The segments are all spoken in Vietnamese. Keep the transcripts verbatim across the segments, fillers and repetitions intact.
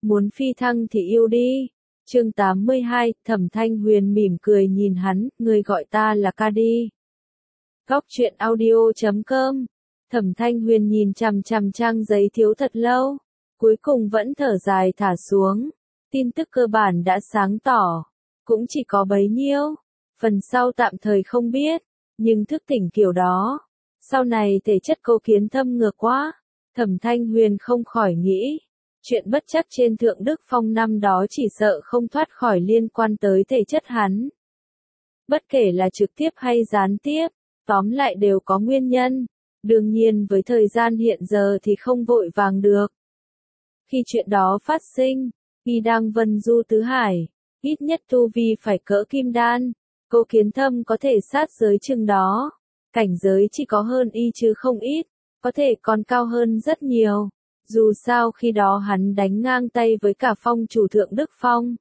muốn phi thăng thì yêu đi. Chương tám mươi hai, Thẩm Thanh Huyền mỉm cười nhìn hắn, người gọi ta là ca đi. Góc truyện audio chấm com. Thẩm Thanh Huyền nhìn chằm chằm trang giấy thiếu thật lâu, cuối cùng vẫn thở dài thả xuống. Tin tức cơ bản đã sáng tỏ, cũng chỉ có bấy nhiêu, phần sau tạm thời không biết, nhưng thức tỉnh kiểu đó, sau này thể chất Cố Kiến Thâm ngược quá. Thẩm Thanh Huyền không khỏi nghĩ, chuyện bất chắc trên Thượng Đức Phong năm đó chỉ sợ không thoát khỏi liên quan tới thể chất hắn. Bất kể là trực tiếp hay gián tiếp, tóm lại đều có nguyên nhân, đương nhiên với thời gian hiện giờ thì không vội vàng được. Khi chuyện đó phát sinh, y đang vân du tứ hải, ít nhất tu vi phải cỡ kim đan, Cố Kiến Thâm có thể sát giới chừng đó, cảnh giới chỉ có hơn y chứ không ít, có thể còn cao hơn rất nhiều. Dù sao khi đó hắn đánh ngang tay với cả phong chủ Thượng Đức Phong.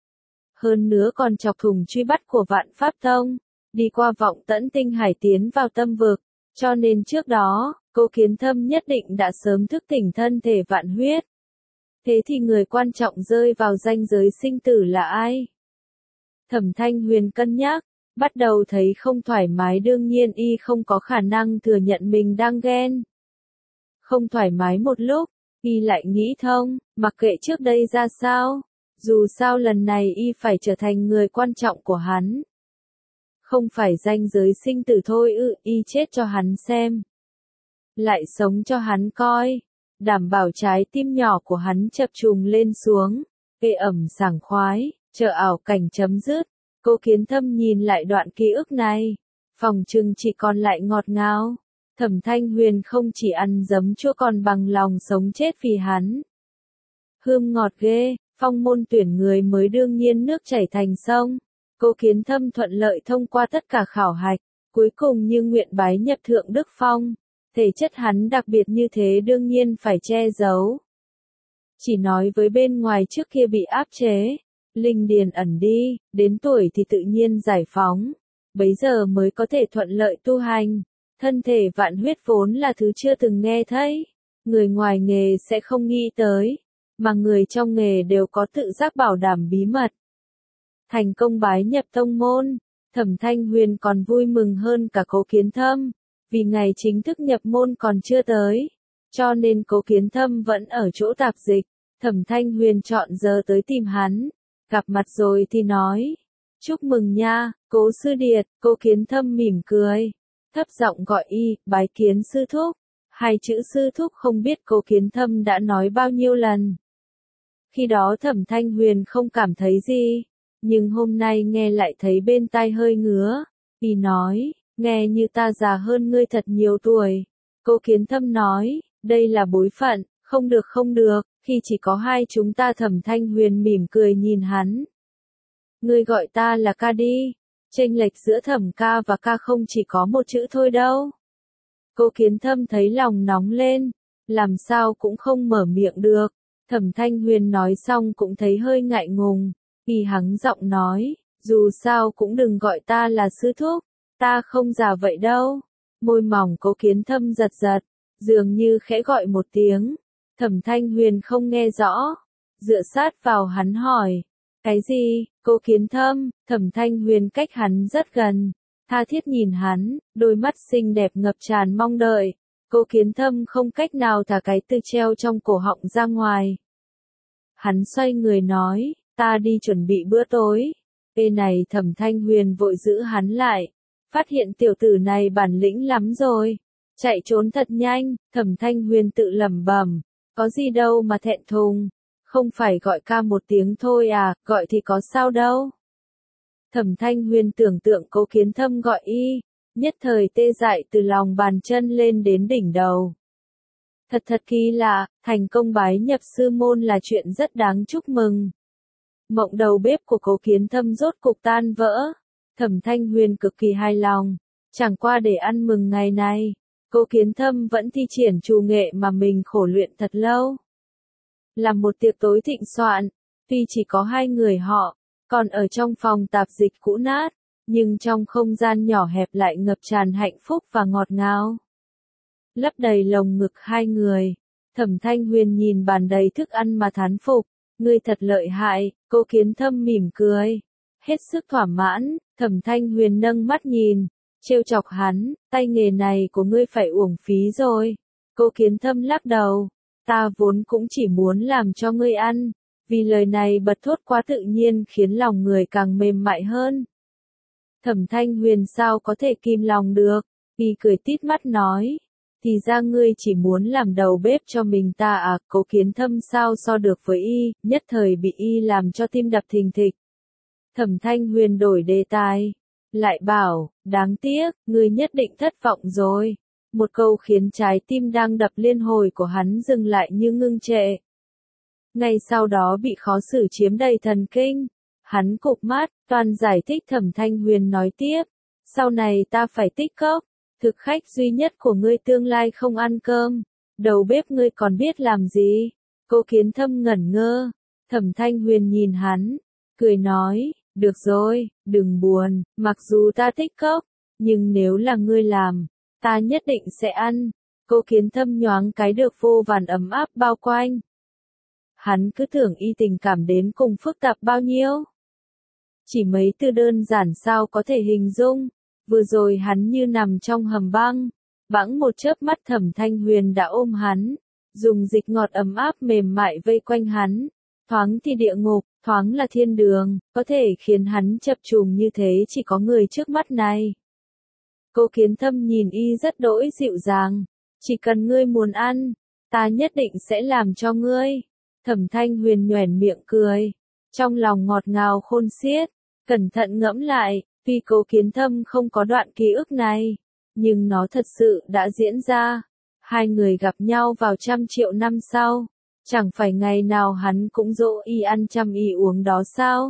Hơn nữa còn chọc thủng truy bắt của Vạn Pháp Tông, đi qua Vọng Tẫn Tinh Hải tiến vào tâm vực, cho nên trước đó, Cố Kiến Thâm nhất định đã sớm thức tỉnh thân thể vạn huyết. Thế thì người quan trọng rơi vào ranh giới sinh tử là ai? Thẩm Thanh Huyền cân nhắc, bắt đầu thấy không thoải mái, đương nhiên y không có khả năng thừa nhận mình đang ghen. Không thoải mái một lúc, y lại nghĩ thông, mặc kệ trước đây ra sao, dù sao lần này y phải trở thành người quan trọng của hắn. Không phải ranh giới sinh tử thôi ư, y chết cho hắn xem. Lại sống cho hắn coi, đảm bảo trái tim nhỏ của hắn chập trùng lên xuống, ê ẩm sảng khoái, chờ ảo cảnh chấm dứt. Cố Kiến Thâm nhìn lại đoạn ký ức này, phòng trừng chỉ còn lại ngọt ngào. Thẩm Thanh Huyền không chỉ ăn giấm chua còn bằng lòng sống chết vì hắn. Hương ngọt ghê, phong môn tuyển người mới đương nhiên nước chảy thành sông. Cố Kiến Thâm thuận lợi thông qua tất cả khảo hạch, cuối cùng như nguyện bái nhập Thượng Đức Phong. Thể chất hắn đặc biệt như thế đương nhiên phải che giấu. Chỉ nói với bên ngoài trước kia bị áp chế, linh điền ẩn đi, đến tuổi thì tự nhiên giải phóng. Bấy giờ mới có thể thuận lợi tu hành. Thân thể vạn huyết vốn là thứ chưa từng nghe thấy, người ngoài nghề sẽ không nghĩ tới, mà người trong nghề đều có tự giác bảo đảm bí mật. Thành công bái nhập tông môn, Thẩm Thanh Huyền còn vui mừng hơn cả Cố Kiến Thâm, vì ngày chính thức nhập môn còn chưa tới, cho nên Cố Kiến Thâm vẫn ở chỗ tạp dịch. Thẩm Thanh Huyền chọn giờ tới tìm hắn, gặp mặt rồi thì nói, chúc mừng nha, Cố sư điệt. Cố Kiến Thâm mỉm cười, thấp giọng gọi y, bái kiến sư thúc. Hai chữ sư thúc không biết Cố Kiến Thâm đã nói bao nhiêu lần. Khi đó Thẩm Thanh Huyền không cảm thấy gì, nhưng hôm nay nghe lại thấy bên tai hơi ngứa. Y nói, nghe như ta già hơn ngươi thật nhiều tuổi. Cố Kiến Thâm nói, đây là bối phận, không được không được, khi chỉ có hai chúng ta. Thẩm Thanh Huyền mỉm cười nhìn hắn. Ngươi gọi ta là ca đi. Chênh lệch giữa Thẩm ca và ca không chỉ có một chữ thôi đâu. Cố Kiến Thâm thấy lòng nóng lên, làm sao cũng không mở miệng được. Thẩm Thanh Huyền nói xong cũng thấy hơi ngại ngùng, y hắng giọng nói, dù sao cũng đừng gọi ta là sư thúc, ta không già vậy đâu. Môi mỏng Cố Kiến Thâm giật giật, dường như khẽ gọi một tiếng. Thẩm Thanh Huyền không nghe rõ, dựa sát vào hắn hỏi, cái gì? Cố Kiến Thâm. Thẩm Thanh Huyền cách hắn rất gần, tha thiết nhìn hắn, đôi mắt xinh đẹp ngập tràn mong đợi. Cố Kiến Thâm không cách nào thả cái từ treo trong cổ họng ra ngoài. Hắn xoay người nói, ta đi chuẩn bị bữa tối. Ê này, Thẩm Thanh Huyền vội giữ hắn lại, phát hiện tiểu tử này bản lĩnh lắm rồi, chạy trốn thật nhanh. Thẩm Thanh Huyền tự lẩm bẩm, có gì đâu mà thẹn thùng, không phải gọi ca một tiếng thôi à, gọi thì có sao đâu. Thẩm Thanh Huyền tưởng tượng Cố Kiến Thâm gọi y, nhất thời tê dại từ lòng bàn chân lên đến đỉnh đầu. Thật thật kỳ lạ, thành công bái nhập sư môn là chuyện rất đáng chúc mừng. Mộng đầu bếp của Cố Kiến Thâm rốt cục tan vỡ. Thẩm Thanh Huyền cực kỳ hài lòng, chẳng qua để ăn mừng ngày này, Cố Kiến Thâm vẫn thi triển trù nghệ mà mình khổ luyện thật lâu. Làm một tiệc tối thịnh soạn, tuy chỉ có hai người họ, còn ở trong phòng tạp dịch cũ nát, nhưng trong không gian nhỏ hẹp lại ngập tràn hạnh phúc và ngọt ngào. Lấp đầy lồng ngực hai người, Thẩm Thanh Huyền nhìn bàn đầy thức ăn mà thán phục, ngươi thật lợi hại, Cố Kiến Thâm mỉm cười. Hết sức thỏa mãn, Thẩm Thanh Huyền nâng mắt nhìn, trêu chọc hắn, tay nghề này của ngươi phải uổng phí rồi. Cố Kiến Thâm lắc đầu, ta vốn cũng chỉ muốn làm cho ngươi ăn, vì lời này bật thốt quá tự nhiên khiến lòng người càng mềm mại hơn. Thẩm Thanh Huyền sao có thể kìm lòng được, y cười tít mắt nói, thì ra ngươi chỉ muốn làm đầu bếp cho mình ta à, Cố Kiến Thâm sao so được với y, nhất thời bị y làm cho tim đập thình thịch. Thẩm Thanh Huyền đổi đề tài, lại bảo, đáng tiếc, ngươi nhất định thất vọng rồi. Một câu khiến trái tim đang đập liên hồi của hắn dừng lại như ngưng trệ. Ngay sau đó bị khó xử chiếm đầy thần kinh. Hắn cụp mắt, toàn giải thích. Thẩm Thanh Huyền nói tiếp, sau này ta phải tích cốc, thực khách duy nhất của ngươi tương lai không ăn cơm, đầu bếp ngươi còn biết làm gì? Cố Kiến Thâm ngẩn ngơ, Thẩm Thanh Huyền nhìn hắn, cười nói, được rồi, đừng buồn, mặc dù ta tích cốc, nhưng nếu là ngươi làm, ta nhất định sẽ ăn. Cố Kiến Thâm nhoáng cái được vô vàn ấm áp bao quanh. Hắn cứ tưởng y tình cảm đến cùng phức tạp bao nhiêu. Chỉ mấy từ đơn giản sao có thể hình dung, vừa rồi hắn như nằm trong hầm băng, bẵng một chớp mắt Thẩm Thanh Huyền đã ôm hắn, dùng dịch ngọt ấm áp mềm mại vây quanh hắn, thoáng thì địa ngục, thoáng là thiên đường, có thể khiến hắn chập trùng như thế chỉ có người trước mắt này. Cố Kiến Thâm nhìn y rất đỗi dịu dàng, chỉ cần ngươi muốn ăn, ta nhất định sẽ làm cho ngươi. Thẩm Thanh Huyền nhoẻn miệng cười, trong lòng ngọt ngào khôn xiết, cẩn thận ngẫm lại, tuy Cố Kiến Thâm không có đoạn ký ức này, nhưng nó thật sự đã diễn ra. Hai người gặp nhau vào trăm triệu năm sau, chẳng phải ngày nào hắn cũng dỗ y ăn chăm y uống đó sao?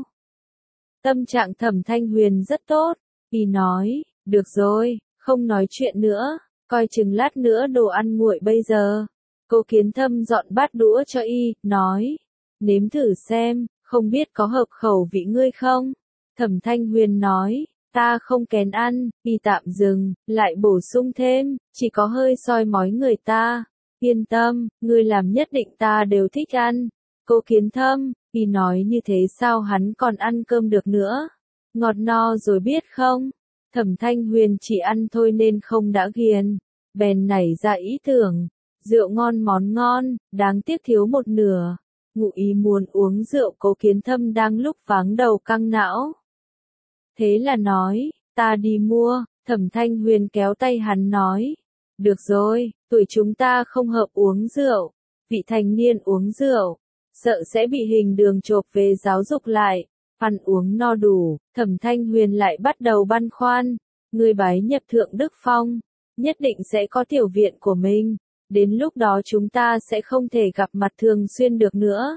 Tâm trạng Thẩm Thanh Huyền rất tốt, y nói, được rồi, không nói chuyện nữa, coi chừng lát nữa đồ ăn nguội bây giờ. Cố Kiến Thâm dọn bát đũa cho y, nói, nếm thử xem, không biết có hợp khẩu vị ngươi không? Thẩm Thanh Huyền nói, ta không kén ăn, y tạm dừng, lại bổ sung thêm, chỉ có hơi soi mói người ta. Yên tâm, ngươi làm nhất định ta đều thích ăn. Cố Kiến Thâm, y nói như thế sao hắn còn ăn cơm được nữa? Ngọt no rồi biết không? Thẩm Thanh Huyền chỉ ăn thôi nên không đã ghiền, bèn nảy ra ý tưởng, rượu ngon món ngon, đáng tiếc thiếu một nửa. Ngụ ý muốn uống rượu. Cố Kiến Thâm đang lúc váng đầu căng não. Thế là nói, ta đi mua. Thẩm Thanh Huyền kéo tay hắn nói, được rồi, tuổi chúng ta không hợp uống rượu, vị thành niên uống rượu, sợ sẽ bị hình đường chộp về giáo dục lại. Ăn uống no đủ, Thẩm Thanh Huyền lại bắt đầu băn khoăn, người bái nhập Thượng Đức Phong, nhất định sẽ có tiểu viện của mình, đến lúc đó chúng ta sẽ không thể gặp mặt thường xuyên được nữa.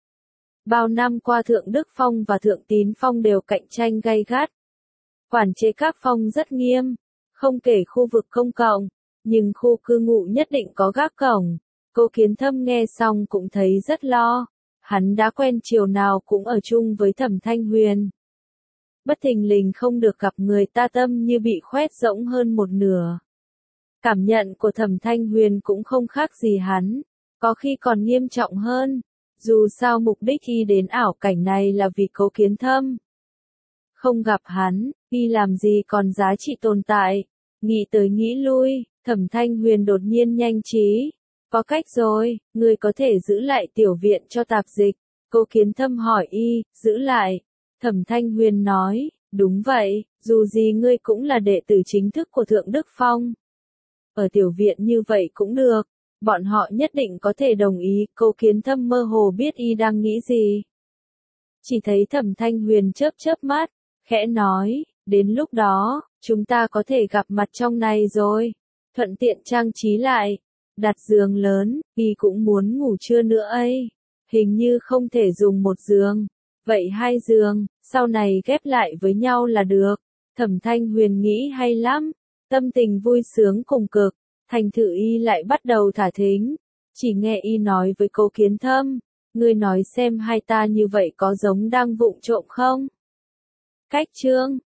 Bao năm qua Thượng Đức Phong và Thượng Tín Phong đều cạnh tranh gay gắt. Quản chế các phong rất nghiêm, không kể khu vực công cộng, nhưng khu cư ngụ nhất định có gác cổng. Cố Kiến Thâm nghe xong cũng thấy rất lo. Hắn đã quen chiều nào cũng ở chung với Thẩm Thanh Huyền. Bất thình lình không được gặp người ta tâm như bị khoét rỗng hơn một nửa. Cảm nhận của Thẩm Thanh Huyền cũng không khác gì hắn, có khi còn nghiêm trọng hơn. Dù sao mục đích y đến ảo cảnh này là vì Cố Kiến Thâm. Không gặp hắn, y làm gì còn giá trị tồn tại. Nghĩ tới nghĩ lui, Thẩm Thanh Huyền đột nhiên nhanh trí. Có cách rồi, ngươi có thể giữ lại tiểu viện cho tạp dịch. Cố Kiến Thâm hỏi y, giữ lại. Thẩm Thanh Huyền nói, đúng vậy, dù gì ngươi cũng là đệ tử chính thức của Thượng Đức Phong. Ở tiểu viện như vậy cũng được, bọn họ nhất định có thể đồng ý. Cố Kiến Thâm mơ hồ biết y đang nghĩ gì. Chỉ thấy Thẩm Thanh Huyền chớp chớp mắt, khẽ nói, đến lúc đó, chúng ta có thể gặp mặt trong này rồi. Thuận tiện trang trí lại. Đặt giường lớn, y cũng muốn ngủ trưa nữa ấy. Hình như không thể dùng một giường. Vậy hai giường, sau này ghép lại với nhau là được. Thẩm Thanh Huyền nghĩ hay lắm. Tâm tình vui sướng cùng cực. Thành thử y lại bắt đầu thả thính. Chỉ nghe y nói với Cố Kiến Thâm. Ngươi nói xem hai ta như vậy có giống đang vụng trộm không? Cách chương